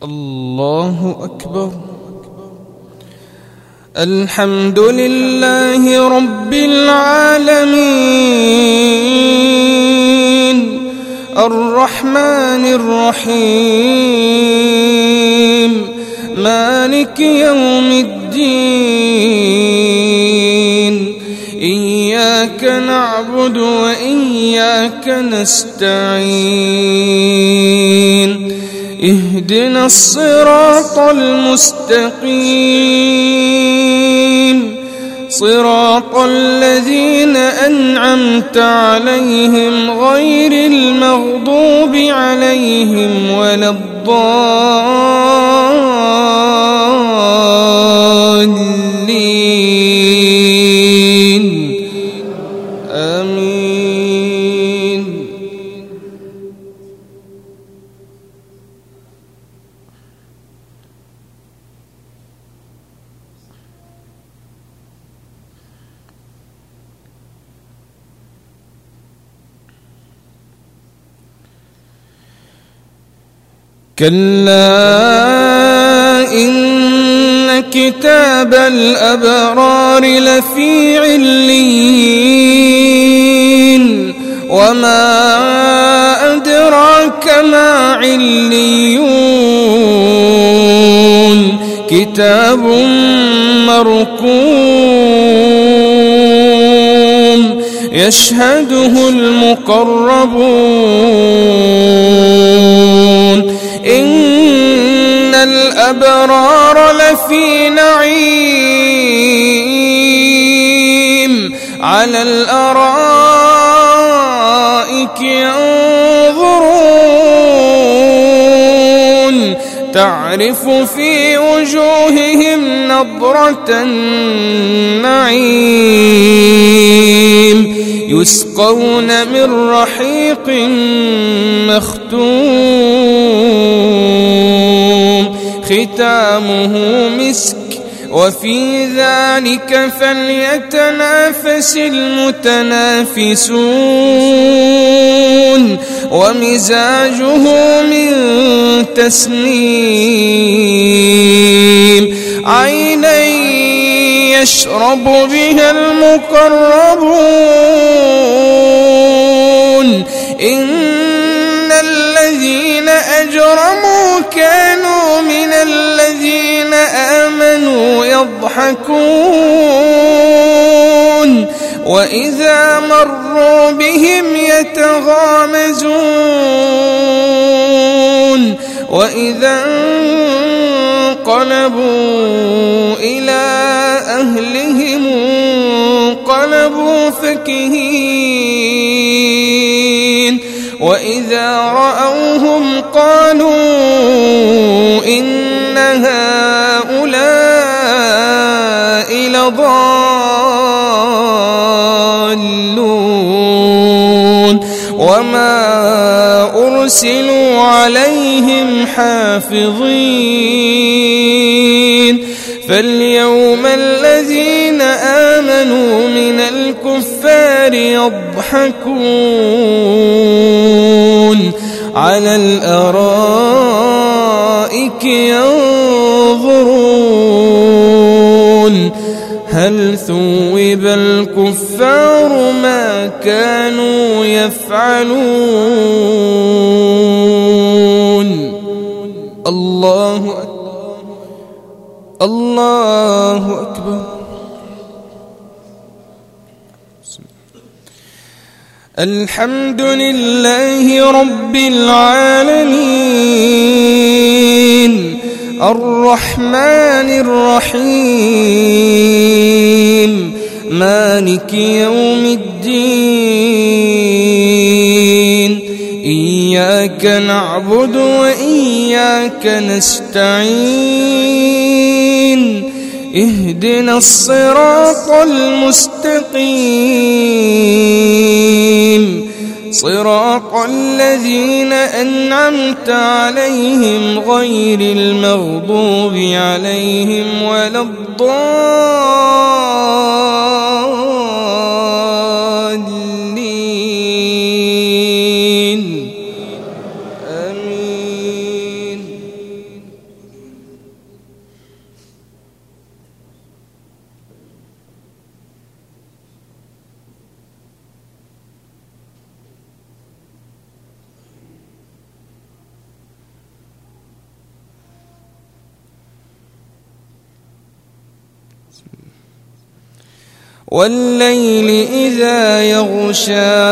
الله أكبر. الحمد لله رب العالمين الرحمن الرحيم مالك يوم الدين إياك نعبد وإياك نستعين اهدنا الصراط المستقيم صراط الذين أنعمت عليهم غير المغضوب عليهم ولا الضالين آمين. كلا إن كتاب الأبرار لفي عليين وما أدراك ما عليون كتاب مرقوم يشهده المقربون إن الأبرار لفي نعيم على الأرائك ينظرون تعرف في وجوههم نضرة النعيم يسقون من رحيق مختوم ختامه مسك وفي ذلك فليتنافس المتنافسون ومزاجه من تسنيم عينا يشرب بها المقربون إن الذين أجرموا كانوا من الذين آمنوا يضحكون وإذا مروا بهم يتغامزون وإذا انقلبوا إلى أهلهم انقلبوا فكهين وإذا رأوهم قالوا إن هؤلاء لضالون وما أرسلوا عليهم حافظين فاليوم الذين آمنوا من الكفار يضحكون على الأرائك ينظرون هل ثوب الكفار ما كانوا يفعلون الله أكبر الله أكبر. الحمد لله رب العالمين الرحمن الرحيم مالك يوم الدين إياك نعبد وإياك نستعين اهدنا الصراط المستقيم صراط الذين أنعمت عليهم غير المغضوب عليهم ولا الضالين آمين. والليل إذا يغشى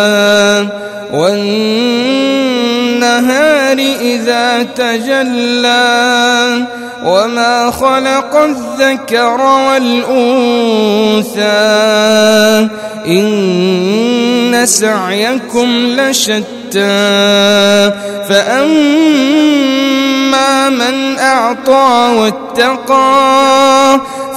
والنهار إذا تجلى وما خلق الذكر والأنثى إن سعيكم لشتى فأما من أعطى واتقى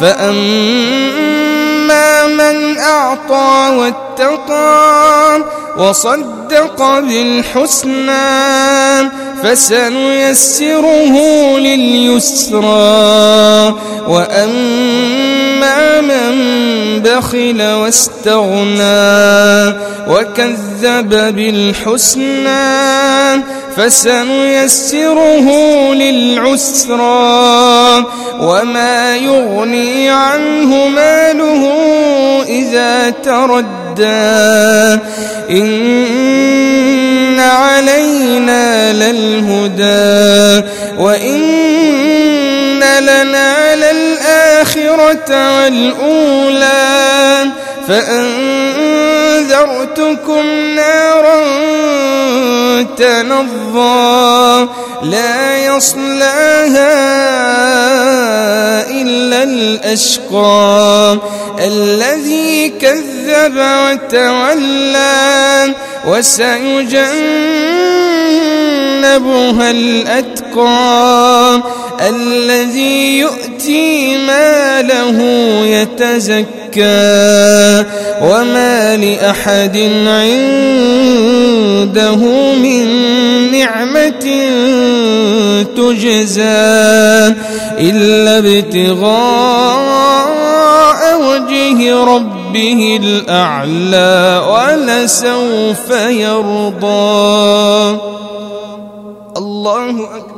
وصدق بالحسنى فسنيسره لليسرى وأما من بخل واستغنى وكذب بالحسنى فسنيسره للعسرى وما يغني عنه ماله إذا تردى إن علينا للهدى وإن لنا للآخرة والأولى فأنذرتكم نارا تلظى لا يصلاها إلا الأشقى الذي كذب وتولى وسيجنبها الأتقى الذي يؤتي ماله يتزكى وما لأحد عنده من نعمة تجزى إلا ابتغاء وجه ربه الأعلى ولسوف يرضى. الله أكبر.